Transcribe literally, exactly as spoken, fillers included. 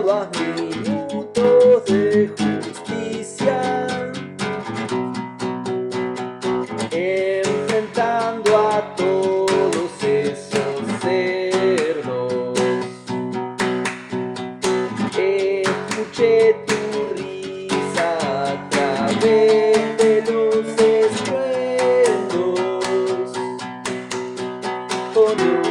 Contabas minutos de justicia, enfrentando a todos esos cerdos. Escuché tu risa a través de los estruendos. Oh, no.